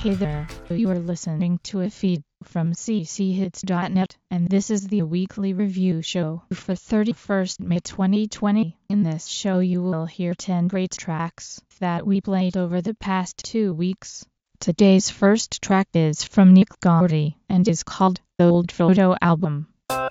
Hey there, you are listening to a feed from cchits.net, and this is the weekly review show for 31st May 2020. In this show you will hear 10 great tracks that we played over the past 2 weeks. Today's first track is from Nick Gardy and is called The Old Photo Album.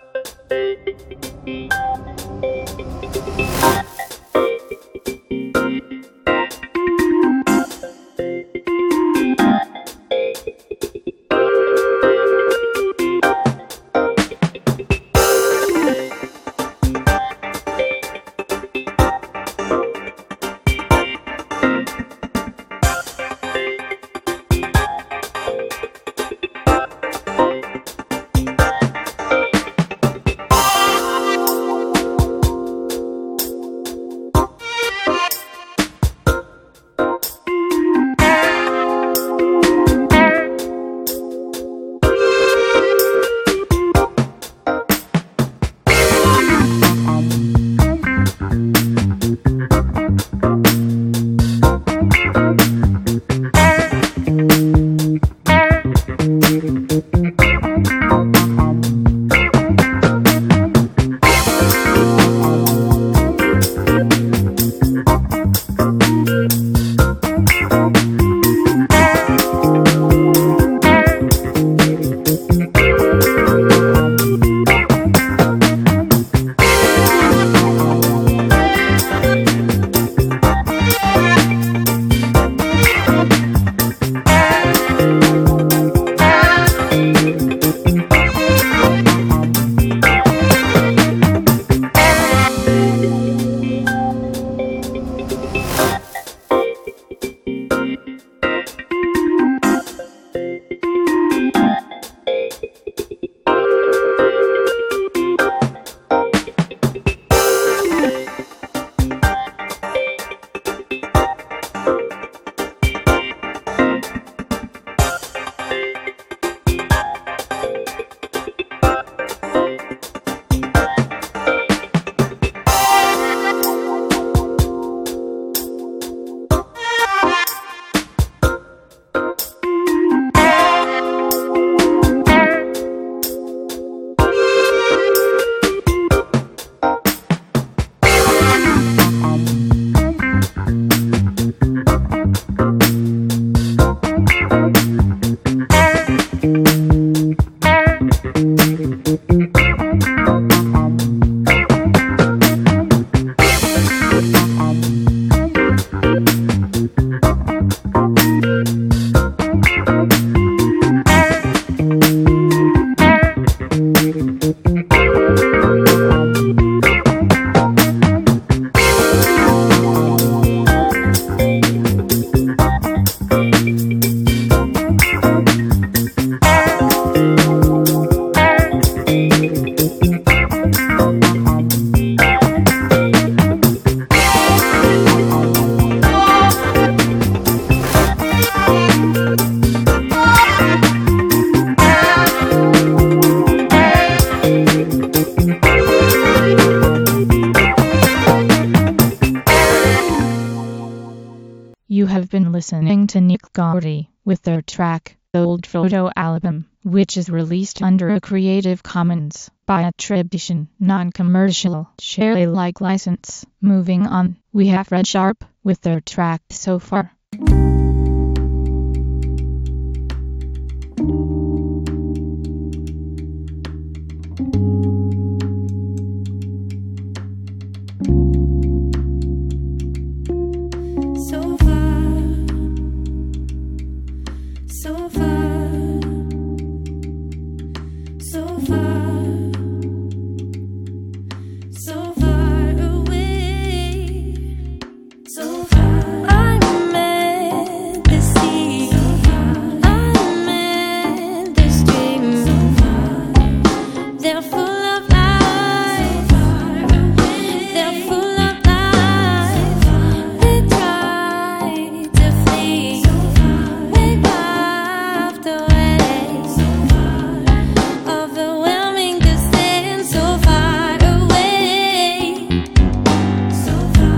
You have been listening to Nick Gardy with their track, The Old Photo Album, which is released under a Creative Commons by attribution, non-commercial, share Alike license. Moving on, we have Red Sharp with their track So Far.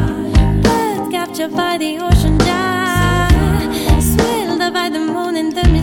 by the ocean, die, swilled by the moon and the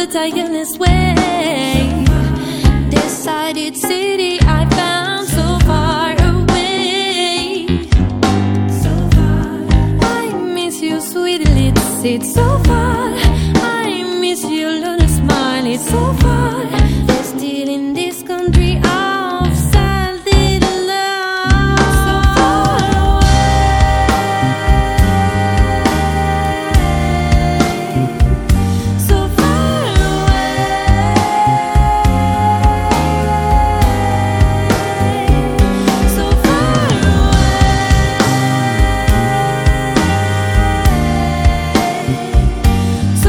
the tireless way. Decided city I found so far away. So far. I miss you, sweet lips, it's so far. I miss your little smile, it's so far. They're still in this country of salted love. So far away. So far away. So far away. So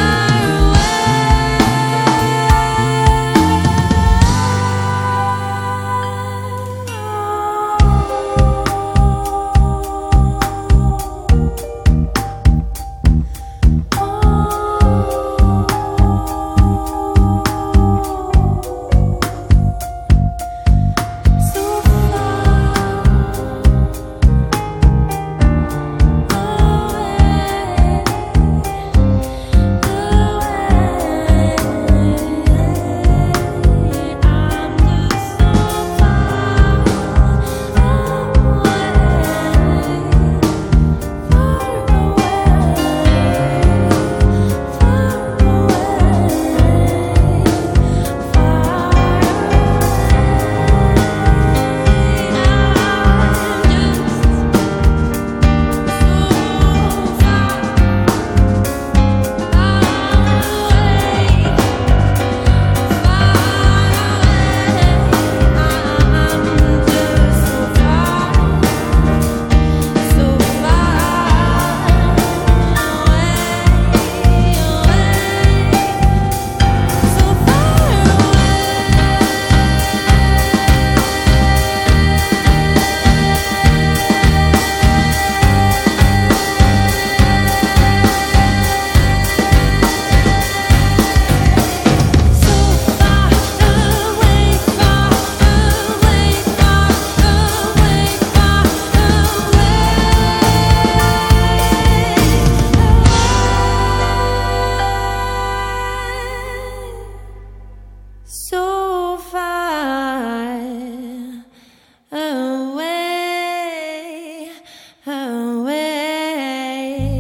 far away, away.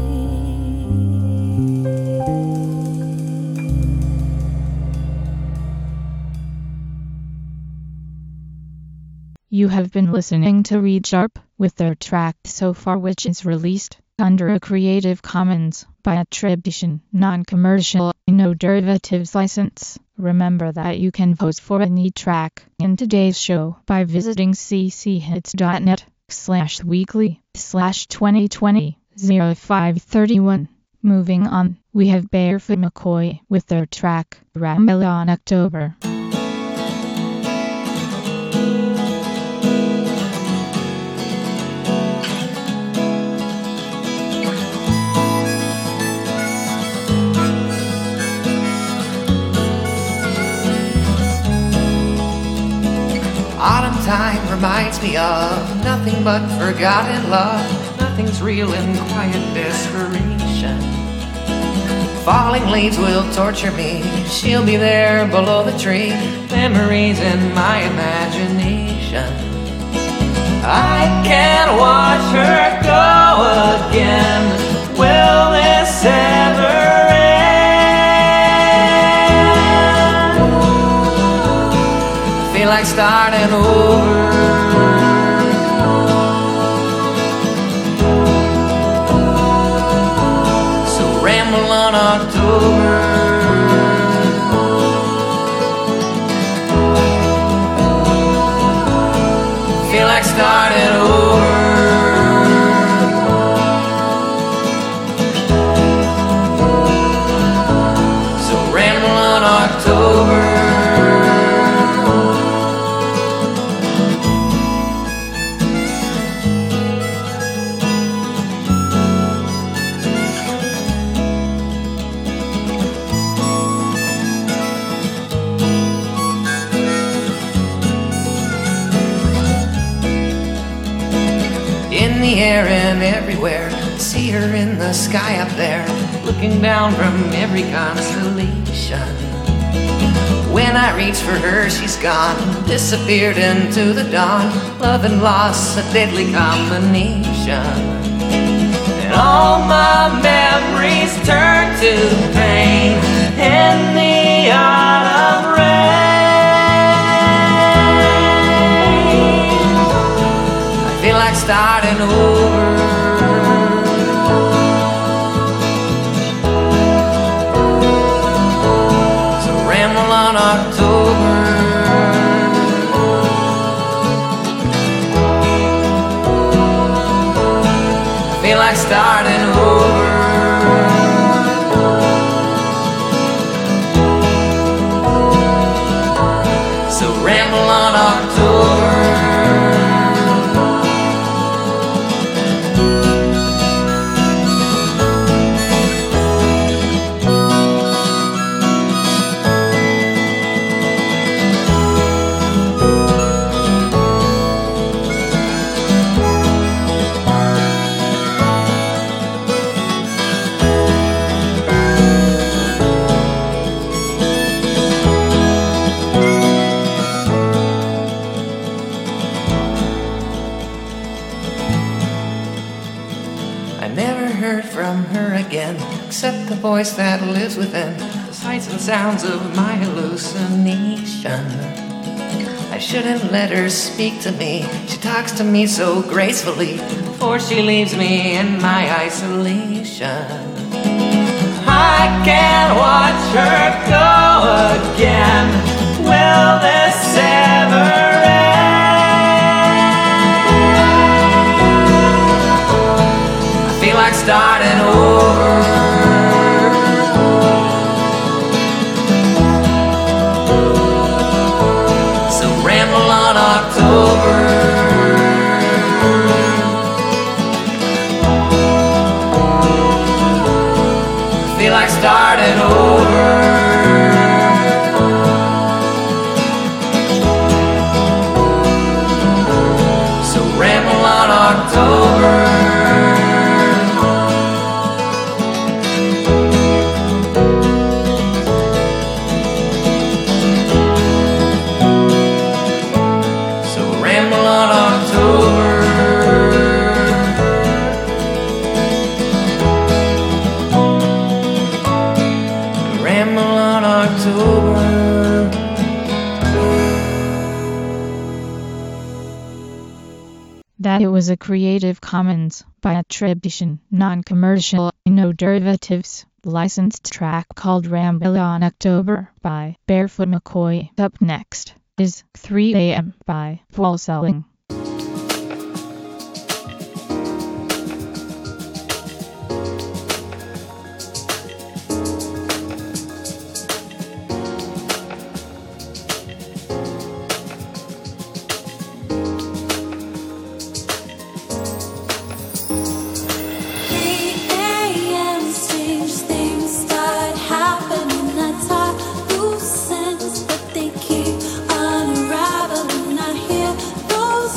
You have been listening to Reed Sharp with their track So Far, which is released under a Creative Commons by attribution, non-commercial, no derivatives license. Remember that you can vote for any track in today's show by visiting cchits.net/weekly/2020-0531. Moving on, we have Barefoot McCoy with their track Ramble on October. Autumn time reminds me of nothing but forgotten love. Nothing's real in quiet desperation. Falling leaves will torture me. She'll be there below the tree. Memories in my imagination. I can't watch her go again. Will this ever like starting over? So ramble on October. Feel like starting over. So ramble on October. In the air and everywhere, see her in the sky up there, looking down from every constellation. isolation. When I reach for her, she's gone, disappeared into the dawn. Love and loss, a deadly combination. And all my memories turn to pain in the autumn rain. I feel like starting over. So ramble on October. I feel like starting over. So ramble on October. I never heard from her again, except the voice that lives within, the sights and sounds of my hallucination. I shouldn't let her speak to me, she talks to me so gracefully, before she leaves me in my isolation. I can't watch her go again. Will this ever like starting over. So ramble on October. Feel like starting over. So ramble on October. That it was a Creative Commons by attribution, non-commercial, no derivatives, licensed track called Ramble on October by Barefoot McCoy. Up next is 3 AM by Paul Selling. Loose ends, but they keep unraveling. I hear those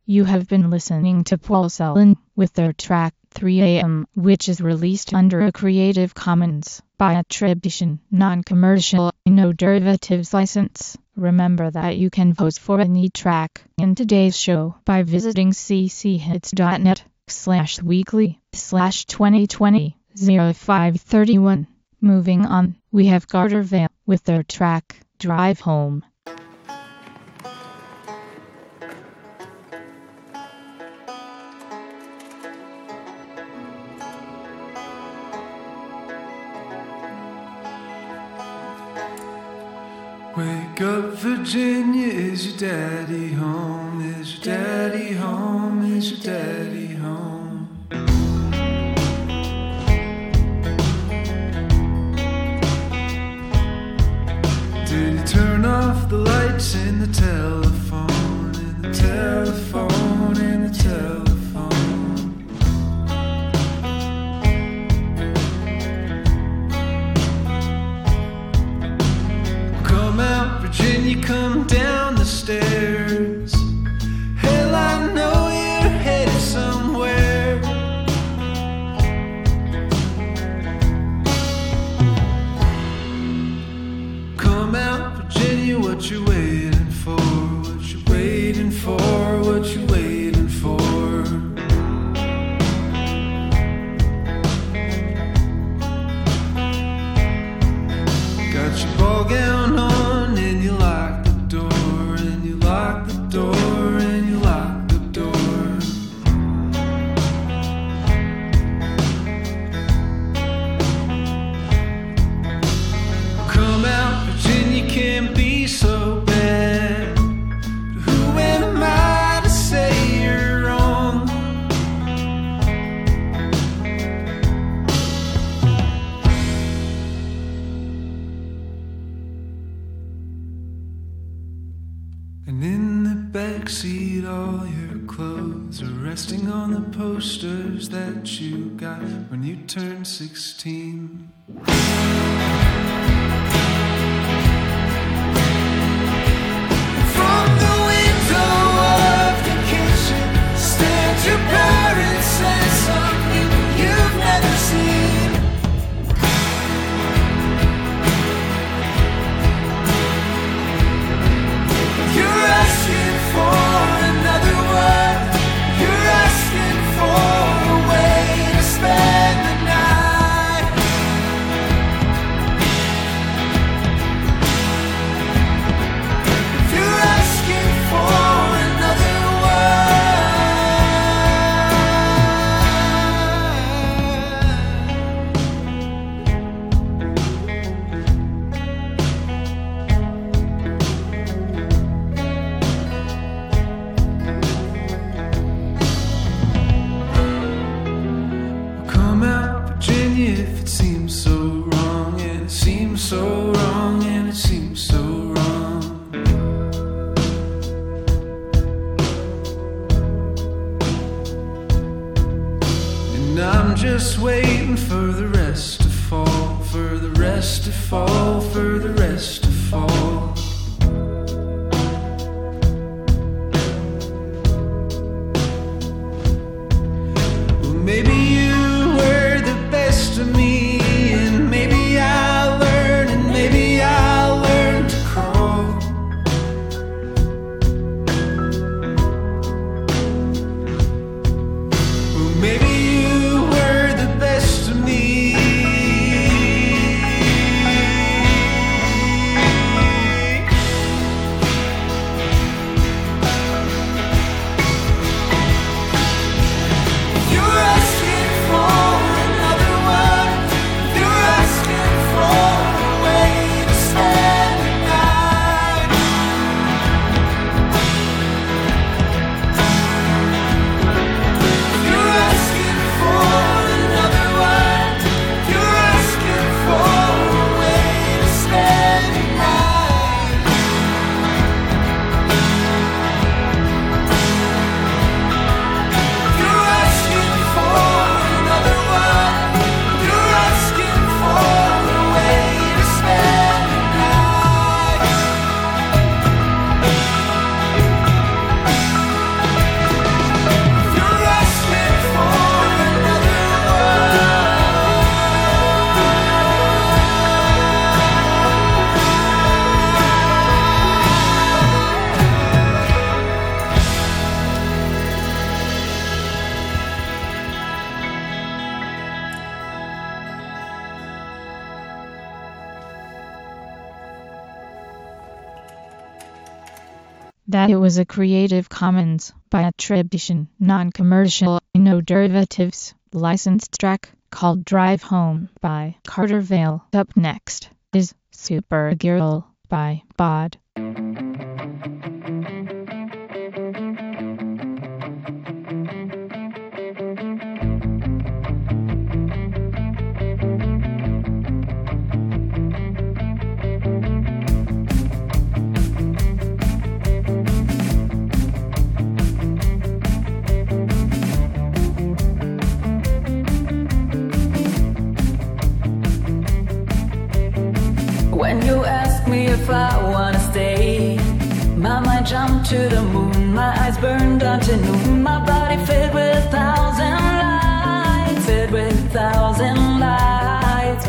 You have been listening to Paul Celan with their track 3 AM, which is released under a Creative Commons by attribution, non-commercial, no derivatives license. Remember that you can vote for any track in today's show by visiting cchits.net/weekly/2020-0531. Moving on, we have Carter Vale with their track Drive Home. Wake up, Virginia, is your daddy home? Is your daddy home? Is your daddy home? Did he turn off the lights in the telephone? In the telephone, in the telephone? Virginia, come down the stairs. Hell, I know you're headed somewhere. Come out, Virginia, what you waiting for? What you waiting for? What you waiting for? Got your ball gown on. Can't be so bad, but who am I to say you're wrong? And in the backseat, all your clothes are resting on the posters that you got when you turned 16. Your parents say something you've never seen. You're asking for another word. You're asking for a way to spend the night. You're asking for another word. If it seems so wrong, and it seems so wrong, and it seems so wrong. And I'm just waiting for the rest to fall, for the rest to fall, for the rest to fall. Well, maybe you to me, and maybe I'll learn, and maybe I'll learn to crawl. Well, maybe you were the best of me. That it was a Creative Commons by attribution, non-commercial, no derivatives, licensed track called Drive Home by Carter Vale. Up next is Supergirl by Bod. When you ask me if I wanna stay, my mind jumped to the moon, my eyes burned until noon, my body filled with 1,000 lights, filled with 1,000 lights.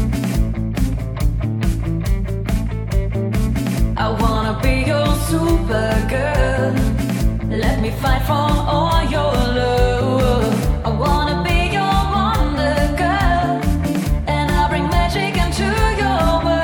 I wanna be your Supergirl, let me fight for all your love. I wanna be your Wonder Girl, and I'll bring magic into your world.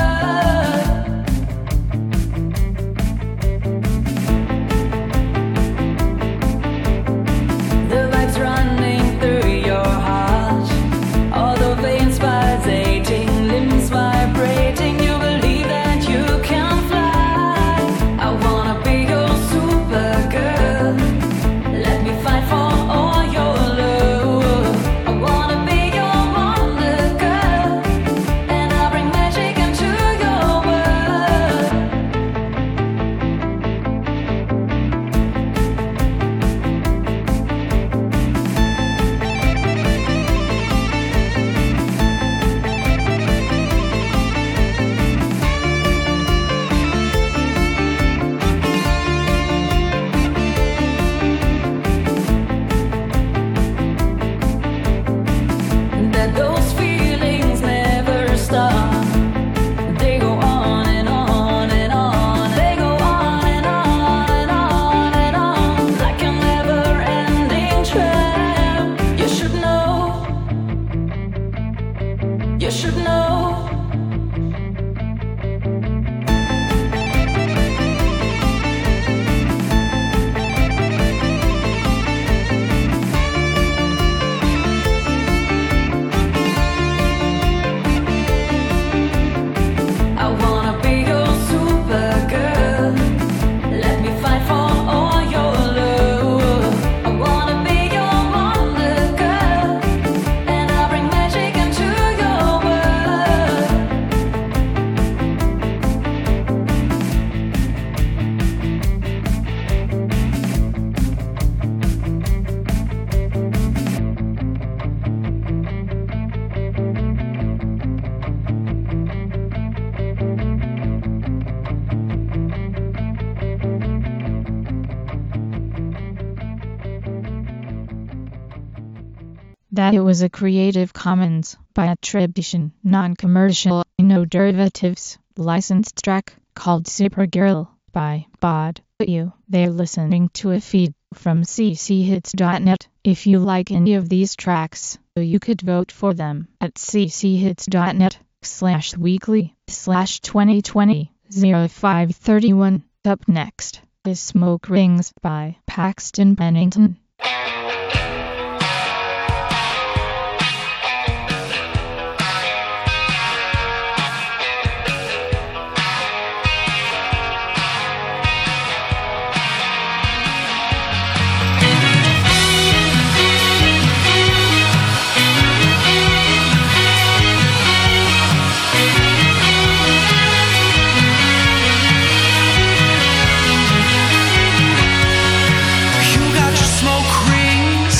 The vibes running through your heart, all the veins pulsating, limbs vibrating. You believe that you can fly. I wanna be your Supergirl, let me fight for all your love. I wanna be your Wonder Girl, and I'll bring magic into your world. That those feelings never stop. They go on and on and on. They go on and on and on and on, like a never-ending trail. You should know. You should know. I wanna be your Supergirl, let me fight for all your love. I wanna be your Wonder Girl, and I'll bring magic into your world. That it was a Creative Commons by attribution, non-commercial, no derivatives, licensed track called Supergirl by Bod. They're listening to a feed from cchits.net. If you like any of these tracks, you could vote for them at cchits.net/weekly/2020-0531. Up next is Smoke Rings by Paxton Bennington. You got your smoke rings,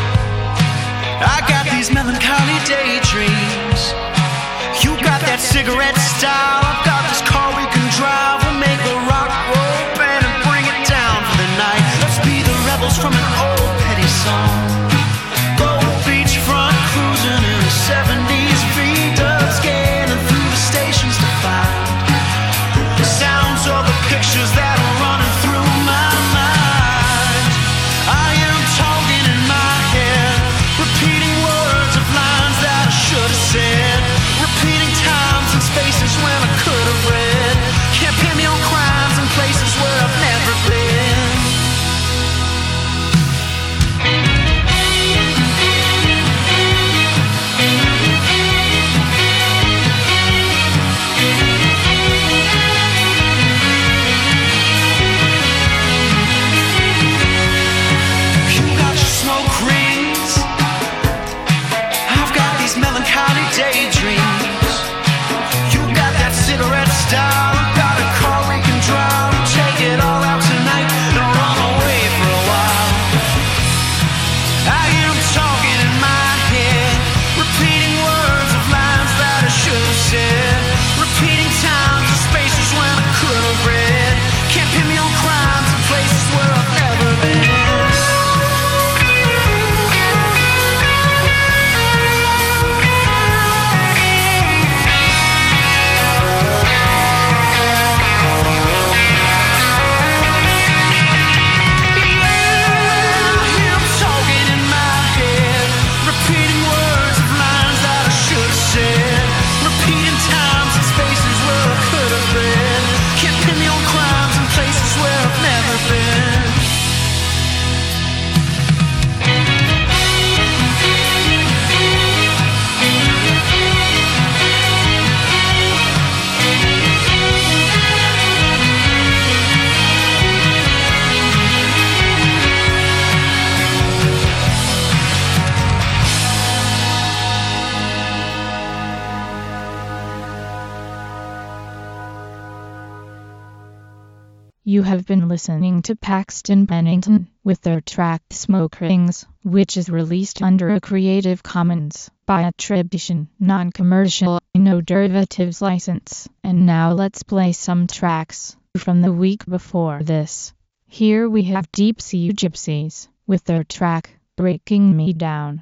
I got these melancholy daydreams. You got that cigarette style, I've got this car we can drive. We'll make a rock roll band and bring it down for the night. Let's be the rebels from an old petty song. Go beachfront cruising in the 70s V-dubs, scanning through the stations to find the sounds of the pictures that are running through my mind. I am talking in my head, repeating words of lines that I should have said, repeating times and spaces when I could You have been listening to Paxton Pennington with their track Smoke Rings, which is released under a Creative Commons by attribution, non-commercial, no derivatives license. And now let's play some tracks from the week before this. Here we have Deep Sea Gypsies with their track Breaking Me Down.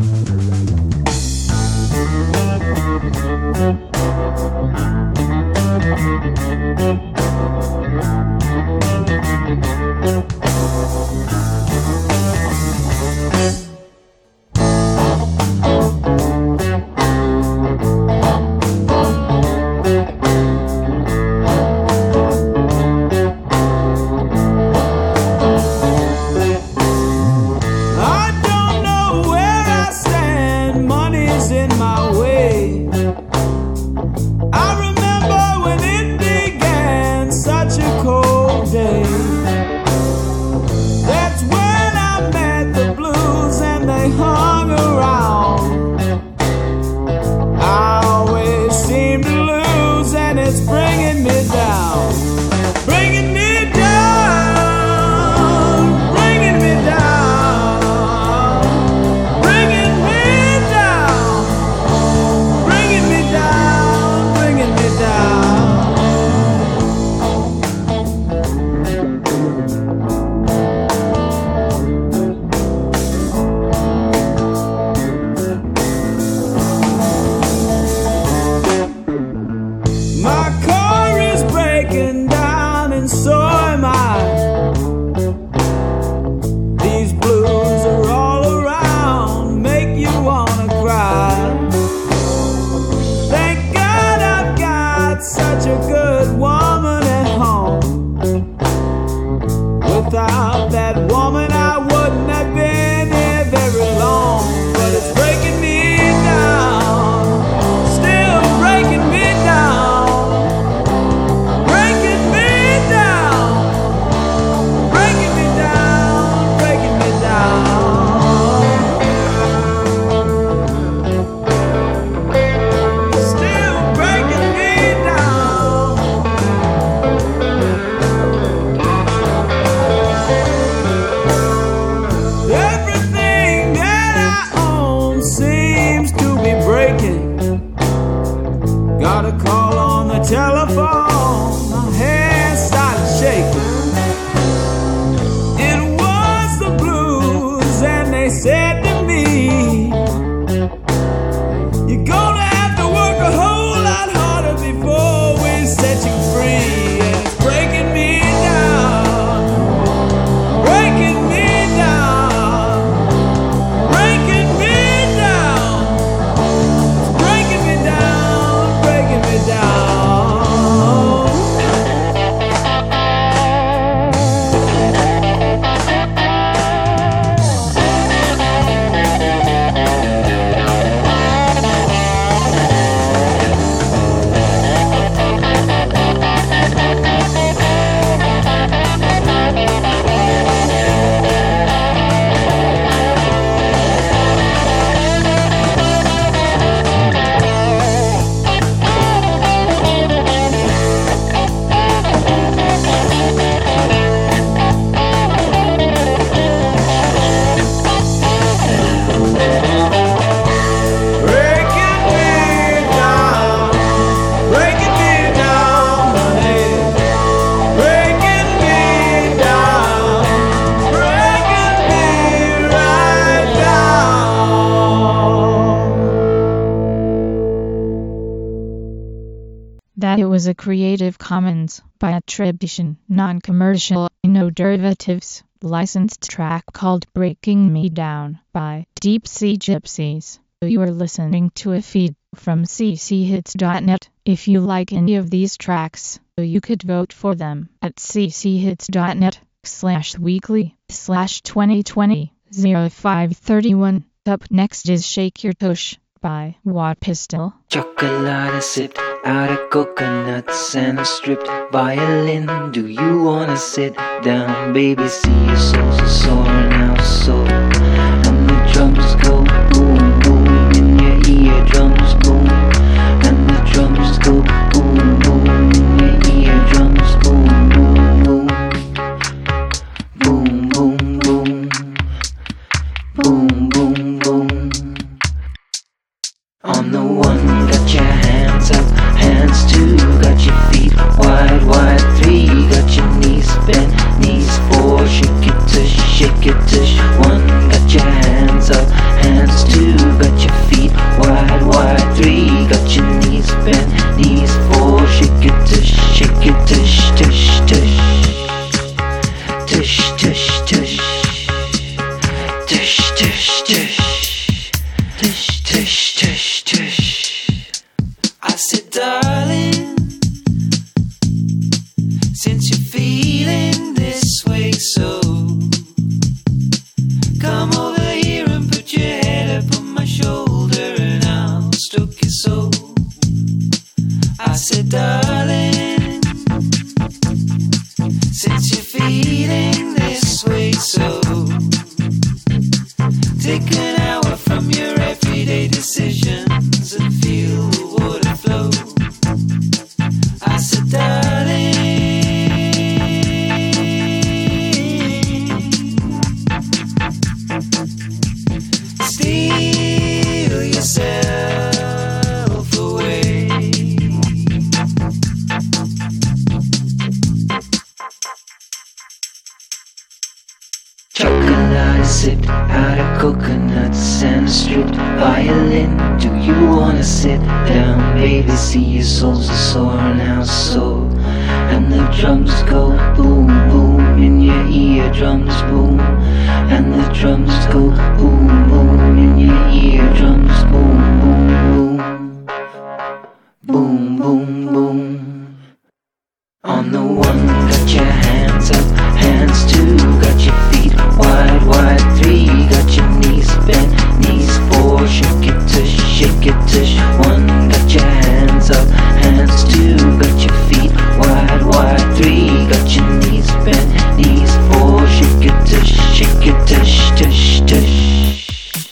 That it was a Creative Commons by attribution, non-commercial, no derivatives, licensed track called Breaking Me Down by Deep Sea Gypsies. You are listening to a feed from cchits.net. If you like any of these tracks, you could vote for them at cchits.net/weekly/2020-0531. Up next is Shake Your Tush by Watt Pistol. Chocolate sipped out of coconuts and a stripped violin. Do you wanna sit down, baby? See your soul's a soaring out soul. And the drums go boom, boom in your eardrums, boom. And the drums go boom, boom in your eardrums, boom, boom, boom. sit out of coconuts and a stripped violin? Do you wanna sit down, baby? See your soul's a sore now, so. And the drums go boom, boom in your eardrums, boom. And the drums go boom, boom in your eardrums, boom, boom, boom. Boom, boom, boom. On the one, got your hands up, hands two, got your feet wide, wide, three, got your knees bent, knees four, shake it tush, one, got your hands up, hands two, got your feet wide, wide, three, got your knees bent, knees four, shake it tush, tush, tush.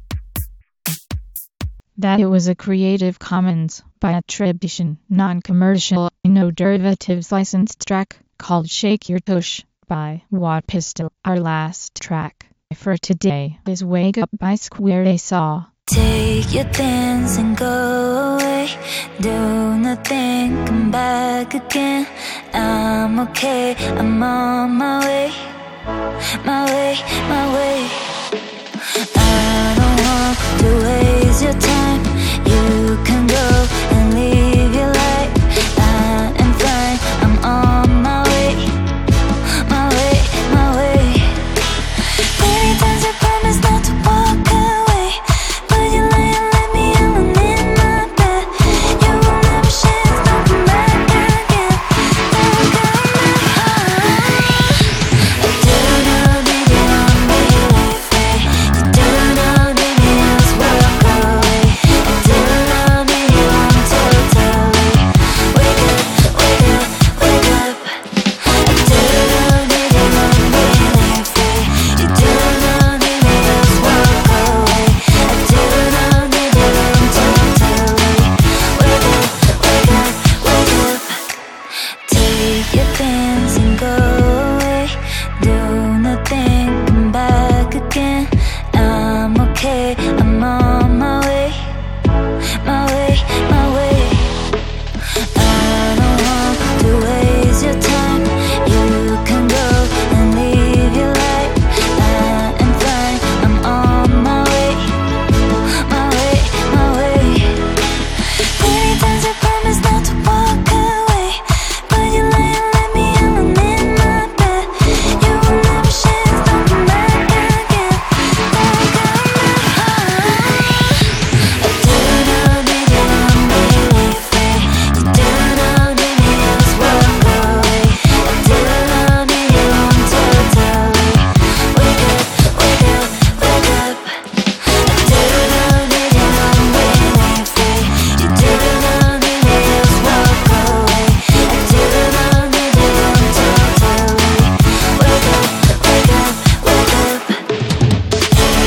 That it was a Creative Commons by attribution, non-commercial, no derivatives licensed track called Shake Your Tush by Watt Pistol. Our last track for today is Wake Up by Square A Saw. Take your things and go away. Do nothing, come back again. I'm okay, I'm on my way. My way, my way. I don't want to waste your time. You can go and live your life. I am fine, I'm on my way. My way, my way. Many times I promised not to walk away, but you lie and let me alone in my bed. You will never share, don't come back again. Don't come back home. I do know that you want me lately. You do know that you just walk away. I do know that you want totally. Wake up, wake up, wake up. I do know that you want me lately. You do know that you just walk away. I do know that you want totally. Wake up, wake up, wake up. Take your things and go away. Do nothing, come back again. I'm okay, I'm on my way. My way, my way. I don't want to waste your time. You can go and live your life. I am fine, I'm on my way. My way, my way. Many times I promised not to walk away, but you lie and let me alone in my bed. You will never share, don't come back again. Don't come back home. I do know that you want me lately. You do know that you just walk away. I do know that you want totally. Wake up, wake up, wake up. I do know that you want me lately. You do know that you just walk away. I do know that you want totally. Wake up, wake up, wake up.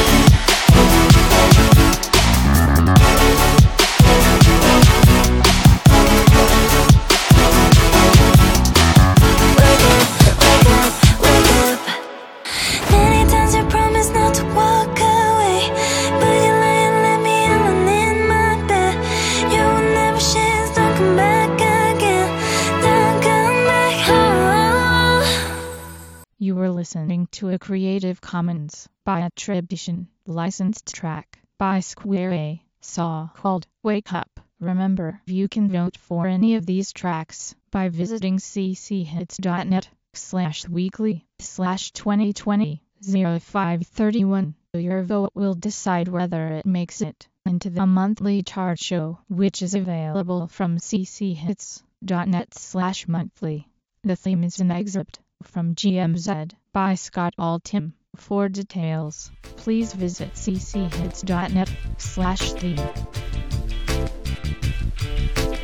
Many times I promised not to walk away, but you lie and let me alone in my bed. You will never share, don't come back again. Don't come back home. You were listening to a Creative Commons by attribution, licensed track by Square A Saw called Wake Up. Remember, you can vote for any of these tracks by visiting cchits.net/weekly/2020-0531. Your vote will decide whether it makes it into the monthly chart show, which is available from cchits.net/monthly. The theme is an excerpt from GMZ by Scott Altham. For details, please visit cchits.net/theme.